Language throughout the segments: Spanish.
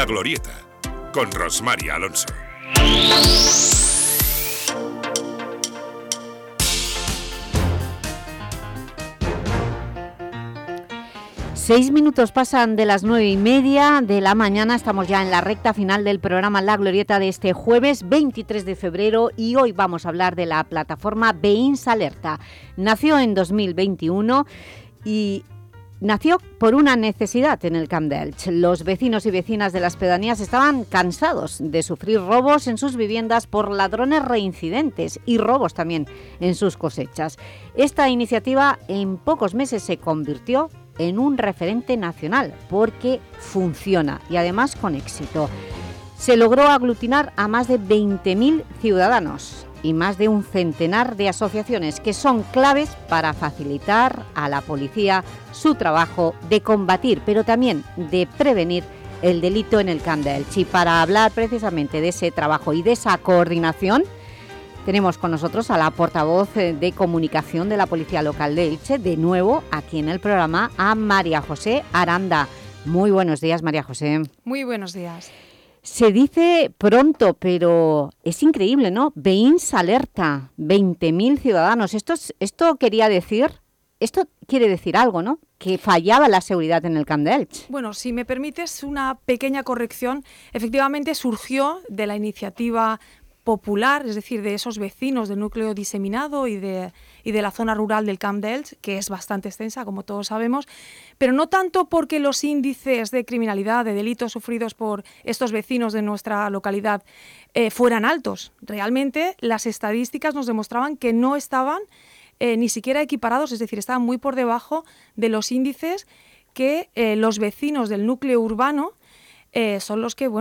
La Glorieta, con Rosmar Alonso. Seis minutos pasan de las 9:30 de la mañana. Estamos ya en la recta final del programa La Glorieta de este jueves 23 de febrero y hoy vamos a hablar de la plataforma Veïns Alerta. Nació en 2021 y nació por una necesidad en el Camp d'Elx. Los vecinos y vecinas de las pedanías estaban cansados de sufrir robos en sus viviendas por ladrones reincidentes y robos también en sus cosechas. Esta iniciativa en pocos meses se convirtió en un referente nacional porque funciona y además con éxito. Se logró aglutinar a más de 20.000 ciudadanos y más de un centenar de asociaciones que son claves para facilitar a la policía su trabajo de combatir, pero también de prevenir el delito en el Camp d'Elx. Y para hablar precisamente de ese trabajo y de esa coordinación, tenemos con nosotros a la portavoz de comunicación de la Policía Local de Elche, de nuevo aquí en el programa, a María José Aranda. Muy buenos días, María José. Muy buenos días. Se dice pronto, pero es increíble, ¿no? Veïns Alerta, 20.000 ciudadanos. Esto quiere decir algo, ¿no? Que fallaba la seguridad en el Camp d'Elx. Bueno, si me permites una pequeña corrección, efectivamente surgió de la iniciativa popular, es decir, de esos vecinos del núcleo diseminado y de la zona rural del Camp d'Elx, que es bastante extensa, como todos sabemos, pero no tanto porque los índices de criminalidad, de delitos sufridos por estos vecinos de nuestra localidad fueran altos. Realmente las estadísticas nos demostraban que no estaban ni siquiera equiparados, es decir, estaban muy por debajo de los índices que los vecinos del núcleo urbano son los que,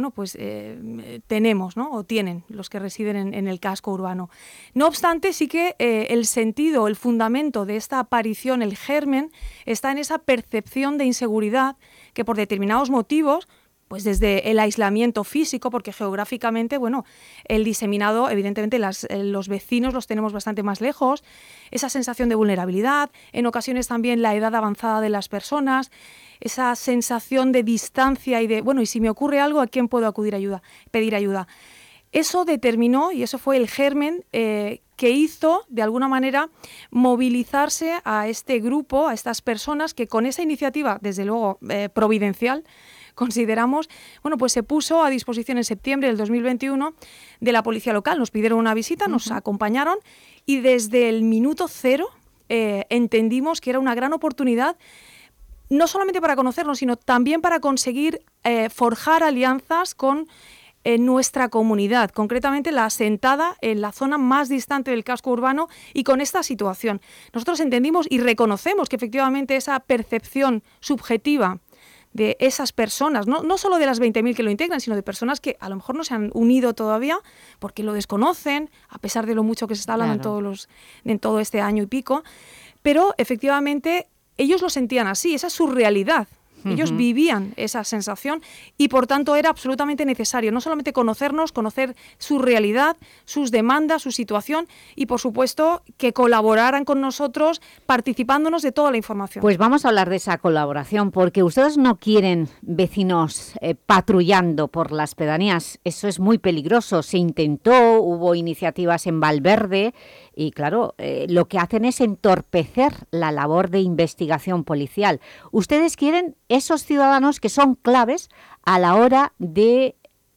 tenemos, ¿no? O tienen, los que residen en el casco urbano. No obstante, sí que el sentido, el fundamento de esta aparición, el germen, está en esa percepción de inseguridad que por determinados motivos, pues desde el aislamiento físico, porque geográficamente, el diseminado, evidentemente los vecinos los tenemos bastante más lejos, esa sensación de vulnerabilidad, en ocasiones también la edad avanzada de las personas, esa sensación de distancia y de, y si me ocurre algo, ¿a quién puedo pedir ayuda? Eso determinó, y eso fue el germen que hizo, de alguna manera, movilizarse a este grupo, a estas personas que con esa iniciativa, desde luego, providencial, consideramos, pues se puso a disposición en septiembre del 2021 de la Policía Local. Nos pidieron una visita, nos acompañaron y desde el minuto cero entendimos que era una gran oportunidad, no solamente para conocernos, sino también para conseguir forjar alianzas con nuestra comunidad, concretamente la asentada en la zona más distante del casco urbano y con esta situación. Nosotros entendimos y reconocemos que efectivamente esa percepción subjetiva de esas personas, no solo de las 20.000 que lo integran, sino de personas que a lo mejor no se han unido todavía porque lo desconocen, a pesar de lo mucho que se está hablando en todo este año y pico, pero efectivamente ellos lo sentían así, esa es su realidad. Ellos vivían esa sensación y por tanto era absolutamente necesario no solamente conocernos, conocer su realidad, sus demandas, su situación y por supuesto que colaboraran con nosotros participándonos de toda la información. Pues vamos a hablar de esa colaboración porque ustedes no quieren vecinos patrullando por las pedanías, eso es muy peligroso, se intentó, hubo iniciativas en Valverde y claro, lo que hacen es entorpecer la labor de investigación policial. Ustedes quieren esos ciudadanos que son claves a la hora de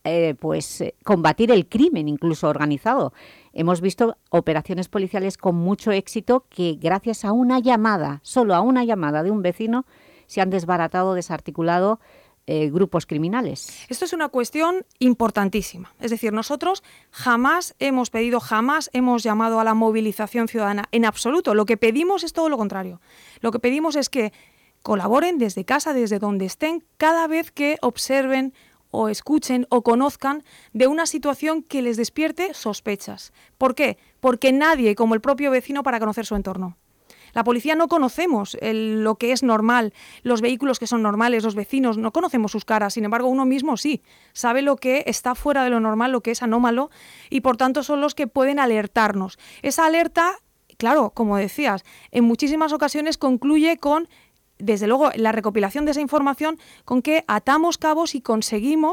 combatir el crimen, incluso organizado. Hemos visto operaciones policiales con mucho éxito que gracias a una llamada, solo a una llamada de un vecino, se han desbaratado, desarticulado grupos criminales. Esto es una cuestión importantísima. Es decir, nosotros jamás hemos llamado a la movilización ciudadana, en absoluto. Lo que pedimos es todo lo contrario. Lo que pedimos es que colaboren desde casa, desde donde estén, cada vez que observen o escuchen o conozcan de una situación que les despierte sospechas. ¿Por qué? Porque nadie como el propio vecino para conocer su entorno. La policía no conocemos lo que es normal, los vehículos que son normales, los vecinos, no conocemos sus caras, sin embargo uno mismo sí, sabe lo que está fuera de lo normal, lo que es anómalo y por tanto son los que pueden alertarnos. Esa alerta, claro, como decías, en muchísimas ocasiones concluye con, desde luego, la recopilación de esa información con que atamos cabos y conseguimos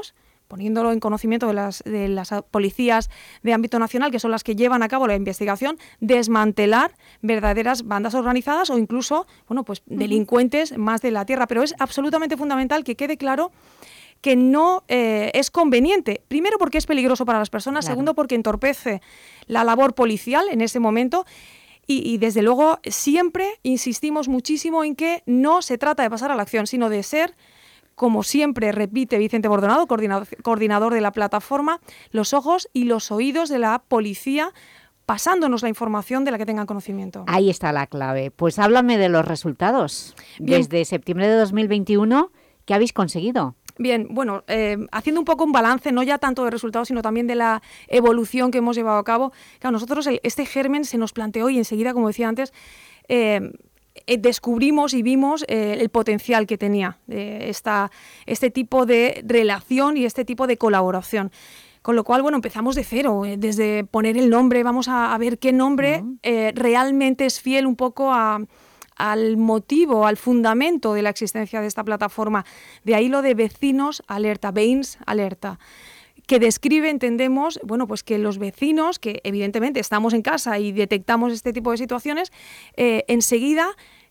poniéndolo en conocimiento de las policías de ámbito nacional, que son las que llevan a cabo la investigación, desmantelar verdaderas bandas organizadas o incluso, bueno, pues delincuentes más de la tierra. Pero es absolutamente fundamental que quede claro que no es conveniente, primero porque es peligroso para las personas, claro. Segundo porque entorpece la labor policial en ese momento y desde luego siempre insistimos muchísimo en que no se trata de pasar a la acción, sino de ser, como siempre repite Vicente Bordonado, coordinador de la plataforma, los ojos y los oídos de la policía, pasándonos la información de la que tengan conocimiento. Ahí está la clave. Pues háblame de los resultados. Bien. Desde septiembre de 2021, ¿qué habéis conseguido? Bien, bueno, haciendo un poco un balance, no ya tanto de resultados, sino también de la evolución que hemos llevado a cabo. Claro, nosotros este germen se nos planteó y enseguida, como decía antes, descubrimos y vimos el potencial que tenía este tipo de relación y este tipo de colaboración. Con lo cual, bueno, empezamos de cero, desde poner el nombre, vamos a ver qué nombre realmente es fiel un poco al motivo, al fundamento de la existencia de esta plataforma. De ahí lo de Vecinos Alerta, Veïns Alerta, que describe, entendemos, bueno, pues que los vecinos, que evidentemente estamos en casa y detectamos este tipo de situaciones, enseguida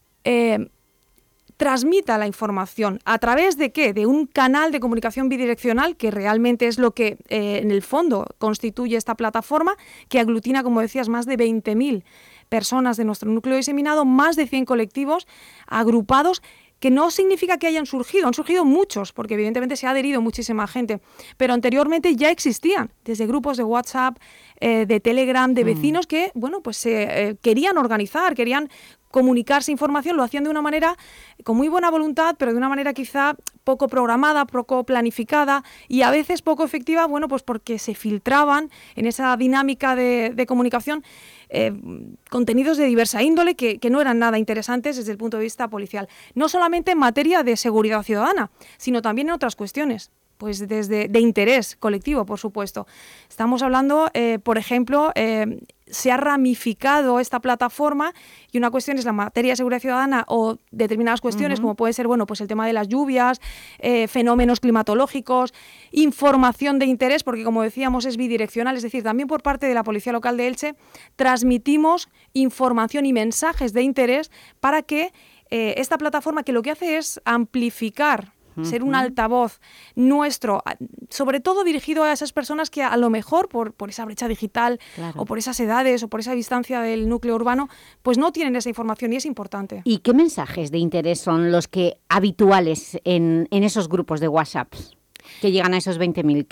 transmita la información. ¿A través de qué? De un canal de comunicación bidireccional, que realmente es lo que en el fondo constituye esta plataforma, que aglutina, como decías, más de 20.000 personas de nuestro núcleo diseminado, más de 100 colectivos agrupados, que no significa que han surgido muchos, porque evidentemente se ha adherido muchísima gente, pero anteriormente ya existían, desde grupos de WhatsApp, de Telegram, de vecinos que, bueno, pues se querían organizar, querían comunicarse información, lo hacían de una manera con muy buena voluntad, pero de una manera quizá poco programada, poco planificada y a veces poco efectiva, bueno, pues porque se filtraban en esa dinámica de comunicación contenidos de diversa índole que no eran nada interesantes desde el punto de vista policial. No solamente en materia de seguridad ciudadana, sino también en otras cuestiones, pues desde de interés colectivo, por supuesto. Estamos hablando, por ejemplo, se ha ramificado esta plataforma y una cuestión es la materia de seguridad ciudadana o determinadas cuestiones como puede ser, bueno, pues el tema de las lluvias, fenómenos climatológicos, información de interés, porque como decíamos es bidireccional, es decir, también por parte de la Policía Local de Elche transmitimos información y mensajes de interés para que esta plataforma, que lo que hace es amplificar, ser un altavoz nuestro, sobre todo dirigido a esas personas que a lo mejor por esa brecha digital, claro, o por esas edades o por esa distancia del núcleo urbano, pues no tienen esa información y es importante. ¿Y qué mensajes de interés son los que habituales en esos grupos de WhatsApp que llegan a esos 20.000?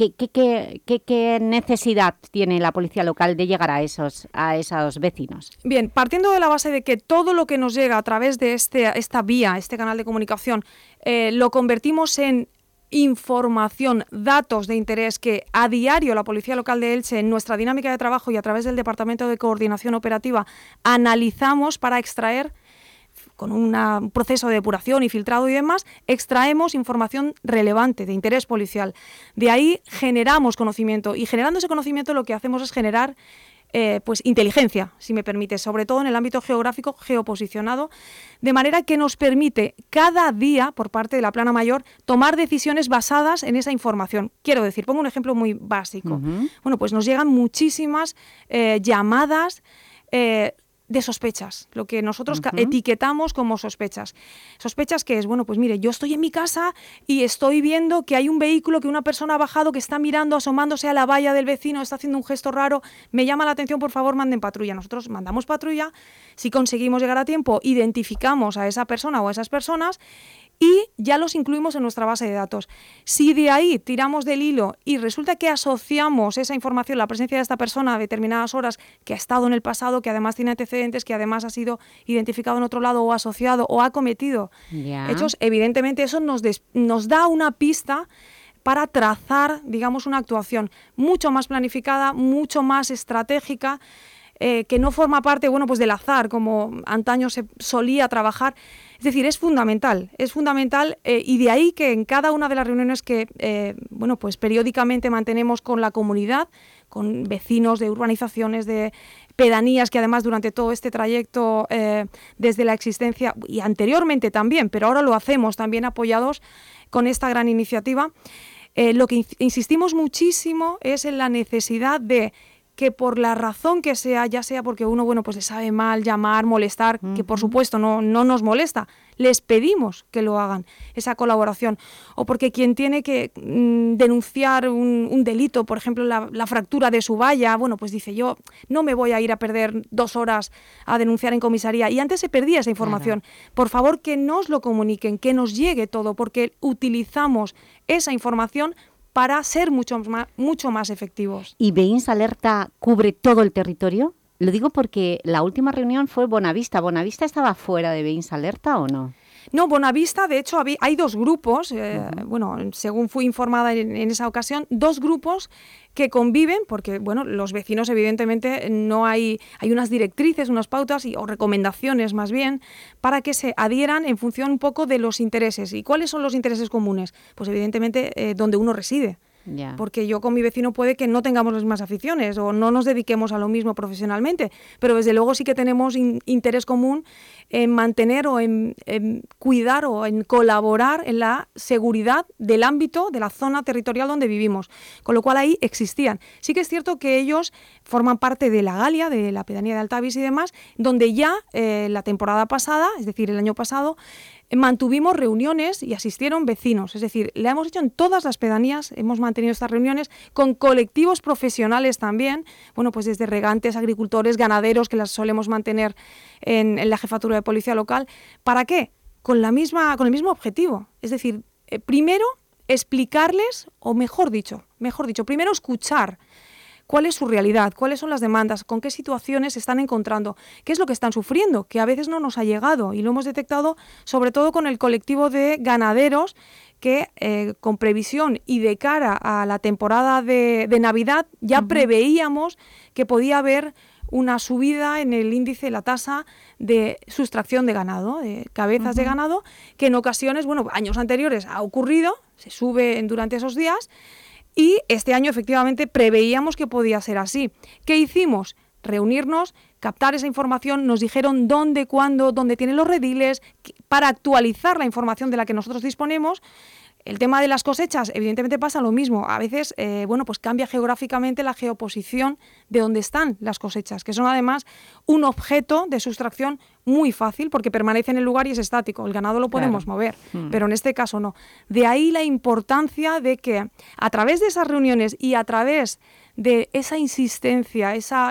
¿Qué necesidad tiene la policía local de llegar a esos vecinos? Bien, partiendo de la base de que todo lo que nos llega a través de esta vía, este canal de comunicación, lo convertimos en información, datos de interés que a diario la Policía Local de Elche, en nuestra dinámica de trabajo y a través del Departamento de Coordinación Operativa, analizamos para extraer, con un proceso de depuración y filtrado y demás, extraemos información relevante, de interés policial. De ahí generamos conocimiento y generando ese conocimiento lo que hacemos es generar pues inteligencia, si me permite, sobre todo en el ámbito geográfico geoposicionado, de manera que nos permite cada día, por parte de la Plana Mayor, tomar decisiones basadas en esa información. Quiero decir, pongo un ejemplo muy básico. Bueno, pues nos llegan muchísimas llamadas de sospechas, lo que nosotros etiquetamos como sospechas. Sospechas que es, bueno, pues mire, yo estoy en mi casa y estoy viendo que hay un vehículo, que una persona ha bajado, que está mirando, asomándose a la valla del vecino, está haciendo un gesto raro, me llama la atención, por favor, manden patrulla. Nosotros mandamos patrulla, si conseguimos llegar a tiempo, identificamos a esa persona o a esas personas y ya los incluimos en nuestra base de datos. Si de ahí tiramos del hilo y resulta que asociamos esa información, la presencia de esta persona a determinadas horas, que ha estado en el pasado, que además tiene antecedentes, que además ha sido identificado en otro lado o asociado o ha cometido hechos, evidentemente eso nos da una pista para trazar, digamos, una actuación mucho más planificada, mucho más estratégica, que no forma parte, bueno, pues del azar, como antaño se solía trabajar. Es decir, es fundamental y de ahí que en cada una de las reuniones que, bueno, pues periódicamente mantenemos con la comunidad, con vecinos de urbanizaciones, de pedanías, que además durante todo este trayecto, desde la existencia y anteriormente también, pero ahora lo hacemos también apoyados con esta gran iniciativa, Lo que insistimos muchísimo es en la necesidad de que por la razón que sea, ya sea porque uno, bueno, pues le sabe mal llamar, molestar, que por supuesto no nos molesta, les pedimos que lo hagan, esa colaboración. O porque quien tiene que denunciar un delito, por ejemplo, la fractura de su valla, bueno, pues dice, yo no me voy a ir a perder 2 horas a denunciar en comisaría. Y antes se perdía esa información. Claro. Por favor, que nos lo comuniquen, que nos llegue todo, porque utilizamos esa información para ser mucho más efectivos. ¿Y Veïns Alerta cubre todo el territorio? Lo digo porque la última reunión fue Bonavista. ¿Bonavista estaba fuera de Veïns Alerta o no? No, Bonavista, de hecho, hay 2 grupos, bueno, según fui informada en esa ocasión, 2 grupos que conviven, porque, bueno, los vecinos, evidentemente, no hay unas directrices, unas pautas o recomendaciones, más bien, para que se adhieran en función un poco de los intereses. ¿Y cuáles son los intereses comunes? Pues, evidentemente, donde uno reside. Yeah. Porque yo con mi vecino puede que no tengamos las mismas aficiones o no nos dediquemos a lo mismo profesionalmente, pero desde luego sí que tenemos interés común en mantener o en cuidar o en colaborar en la seguridad del ámbito, de la zona territorial donde vivimos, con lo cual ahí existían. Sí que es cierto que ellos forman parte de la Galia, de la pedanía de Altavis y demás, donde ya la temporada pasada, es decir, el año pasado, mantuvimos reuniones y asistieron vecinos, es decir, la hemos hecho en todas las pedanías, hemos mantenido estas reuniones con colectivos profesionales también, bueno, pues desde regantes, agricultores, ganaderos, que las solemos mantener en la jefatura de policía local. ¿Para qué? Con el mismo objetivo, es decir, primero explicarles, o mejor dicho, primero escuchar cuál es su realidad, cuáles son las demandas, con qué situaciones se están encontrando, qué es lo que están sufriendo, que a veces no nos ha llegado y lo hemos detectado sobre todo con el colectivo de ganaderos que con previsión y de cara a la temporada de Navidad ya preveíamos que podía haber una subida en el índice, la tasa de sustracción de ganado, de cabezas de ganado, que en ocasiones, bueno, años anteriores ha ocurrido, se sube durante esos días. Y este año efectivamente preveíamos que podía ser así. ¿Qué hicimos? Reunirnos, captar esa información, nos dijeron dónde, cuándo, dónde tienen los rediles, para actualizar la información de la que nosotros disponemos. El tema de las cosechas, evidentemente pasa lo mismo. A veces, bueno, pues cambia geográficamente la geoposición de donde están las cosechas, que son además un objeto de sustracción muy fácil porque permanece en el lugar y es estático. El ganado lo podemos mover, pero en este caso no. De ahí la importancia de que a través de esas reuniones y a través de esa insistencia, esa...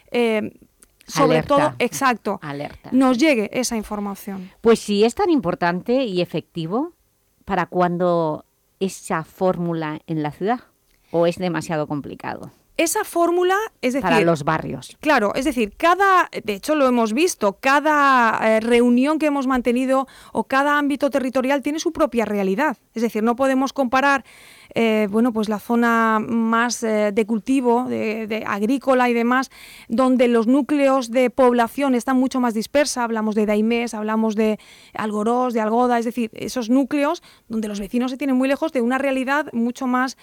sobre alerta. todo, exacto, Alerta. Nos llegue esa información. Pues si es tan importante y efectivo, ¿para cuándo esa fórmula en la ciudad? ¿O es demasiado complicado? Esa fórmula, es decir... Para los barrios. Claro, es decir, de hecho lo hemos visto, cada reunión que hemos mantenido o cada ámbito territorial tiene su propia realidad. Es decir, no podemos comparar bueno, pues la zona más de cultivo, de agrícola y demás, donde los núcleos de población están mucho más dispersos. Hablamos de Daimés, hablamos de Algorós, de Algoda, es decir, esos núcleos donde los vecinos se tienen muy lejos de una realidad mucho más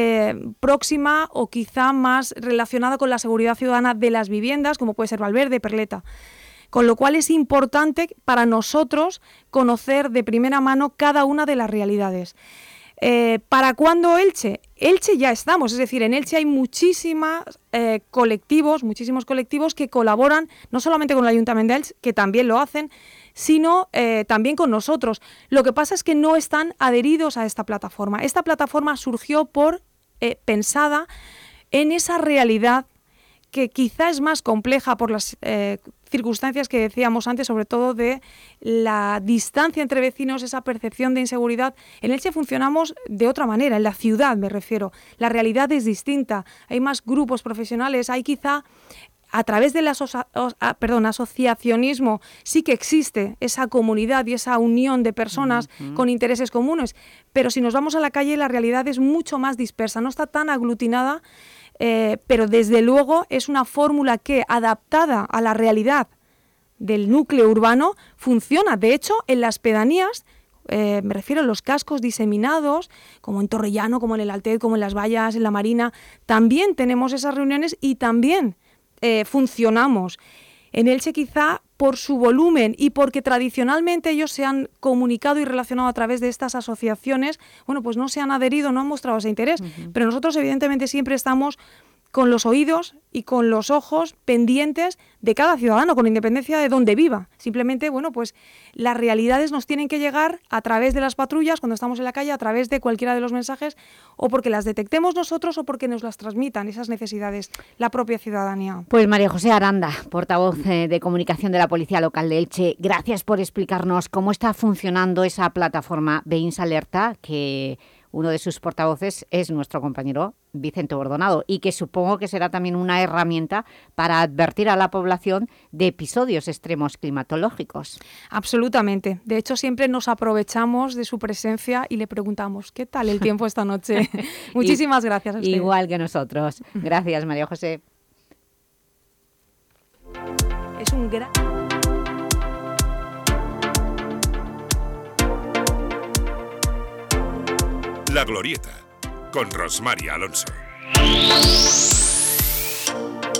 próxima o quizá más relacionada con la seguridad ciudadana de las viviendas, como puede ser Valverde, Perleta. Con lo cual es importante para nosotros conocer de primera mano cada una de las realidades. ¿Para cuándo Elche? Elche ya estamos, es decir, en Elche hay muchísimos colectivos que colaboran, no solamente con el Ayuntamiento de Elche, que también lo hacen, sino también con nosotros. Lo que pasa es que no están adheridos a esta plataforma. Esta plataforma surgió pensada en esa realidad que quizá es más compleja por las circunstancias que decíamos antes, sobre todo de la distancia entre vecinos, esa percepción de inseguridad. En Elche funcionamos de otra manera, en la ciudad me refiero. La realidad es distinta, hay más grupos profesionales, hay quizá... A través del asociacionismo sí que existe esa comunidad y esa unión de personas con intereses comunes, pero si nos vamos a la calle la realidad es mucho más dispersa, no está tan aglutinada, pero desde luego es una fórmula que, adaptada a la realidad del núcleo urbano, funciona. De hecho, en las pedanías, me refiero a los cascos diseminados, como en Torrellano, como en el Altet, como en Las Vallas, en la Marina, también tenemos esas reuniones y también funcionamos. En Elche quizá por su volumen y porque tradicionalmente ellos se han comunicado y relacionado a través de estas asociaciones, bueno, pues no se han adherido, no han mostrado ese interés, pero nosotros evidentemente siempre estamos con los oídos y con los ojos pendientes de cada ciudadano, con independencia de dónde viva. Simplemente, bueno, pues las realidades nos tienen que llegar a través de las patrullas, cuando estamos en la calle, a través de cualquiera de los mensajes, o porque las detectemos nosotros o porque nos las transmitan esas necesidades la propia ciudadanía. Pues María José Aranda, portavoz de comunicación de la Policía Local de Elche, gracias por explicarnos cómo está funcionando esa plataforma Veïns Alerta, que uno de sus portavoces es nuestro compañero Vicente Bordonado, y que supongo que será también una herramienta para advertir a la población de episodios extremos climatológicos. Absolutamente. De hecho, siempre nos aprovechamos de su presencia y le preguntamos, ¿qué tal el tiempo esta noche? Muchísimas gracias a usted. Igual que nosotros. Gracias, María José. Es un gran... La Glorieta, con Rosmar Alonso.